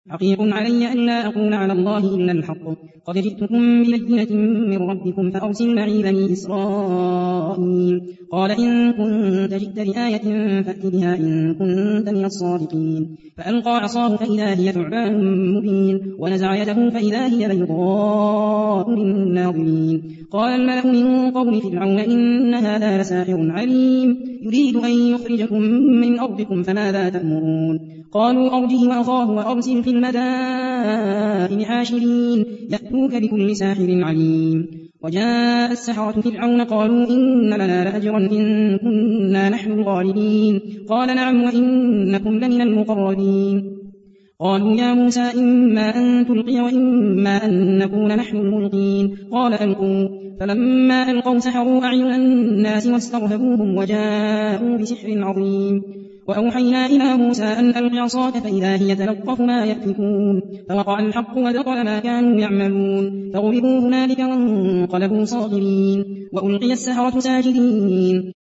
حقيق علي ألا أقول على الله إلا الحق. قد جئتكم ببينة من ربكم فأرسل معي بني إسرائيل. قال إن كنت جئت بآية فأت بها إن كنت من الصادقين. فألقى عصاه فإذا هي ثعبان مبين ونزع يده فإذا هي بيضاء للناظرين. قال الملأ من قوم فرعون إن هذا لساحر عليم يريد أن يخرجكم من أرضكم فماذا تأمرون. قالوا أرجه وأخاه وأرسل في المدائن حاشرين يأتوك بكل ساحر عليم. وجاء السحرة فرعون قالوا إن لنا لأجرا إن كنا نحن الغالبين. قال نعم وإنكم لمن المقربين. قالوا يا موسى إما أن تلقي وإما أن نكون نحن الملقين. قال ألقوا. فلما ألقوا سحروا أعين الناس واسترهبوهم وجاءوا بسحر عظيم. وأوحينا إلى موسى أن ألق عصاك فإذا هي تلقف ما يأفكون. فوقع الحق وبطل ما كانوا يعملون. فغلبوا هنالك وانقلبوا صاغرين وألقي السحرة ساجدين.